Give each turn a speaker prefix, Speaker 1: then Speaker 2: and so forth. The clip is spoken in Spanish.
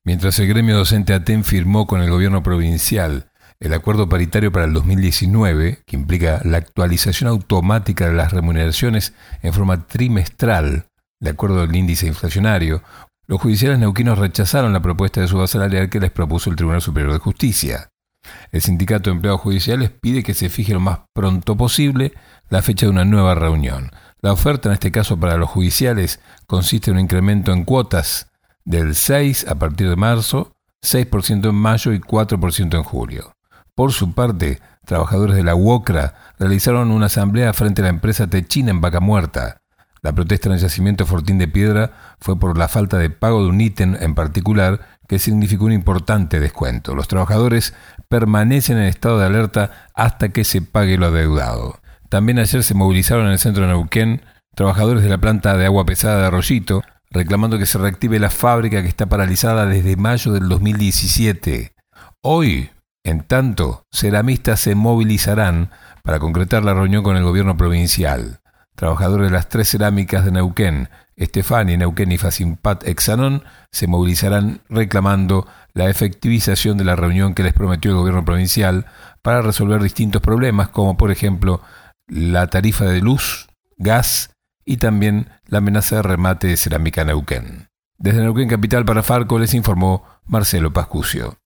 Speaker 1: Mientras el gremio docente ATEN firmó con el gobierno provincial el acuerdo paritario para el 2019, que implica la actualización automática de las remuneraciones en forma trimestral, de acuerdo al índice inflacionario, los judiciales neuquinos rechazaron la propuesta de suba salarial que les propuso el Tribunal Superior de Justicia. El Sindicato de Empleados Judiciales pide que se fije lo más pronto posible la fecha de una nueva reunión. La oferta, en este caso para los judiciales, consiste en un incremento en cuotas del 6% a partir de marzo, 6% en mayo y 4% en julio. Por su parte, trabajadores de la UOCRA realizaron una asamblea frente a la empresa techina en Vaca Muerta. La protesta en el yacimiento Fortín de Piedra fue por la falta de pago de un ítem en particular que significó un importante descuento. Los trabajadores permanecen en estado de alerta hasta que se pague lo adeudado. También ayer se movilizaron en el centro de Neuquén trabajadores de la planta de agua pesada de Arroyito, reclamando que se reactive la fábrica que está paralizada desde mayo del 2017. Hoy, en tanto, ceramistas se movilizarán para concretar la reunión con el gobierno provincial. Trabajadores de las 3 cerámicas de Neuquén, Estefania, Neuquén y Facimpat Exanón, se movilizarán reclamando la efectivización de la reunión que les prometió el gobierno provincial para resolver distintos problemas, como por ejemplo la tarifa de luz, gas y también la amenaza de remate de Cerámica Neuquén. Desde Neuquén Capital para Farco les informó Marcelo Pascucio.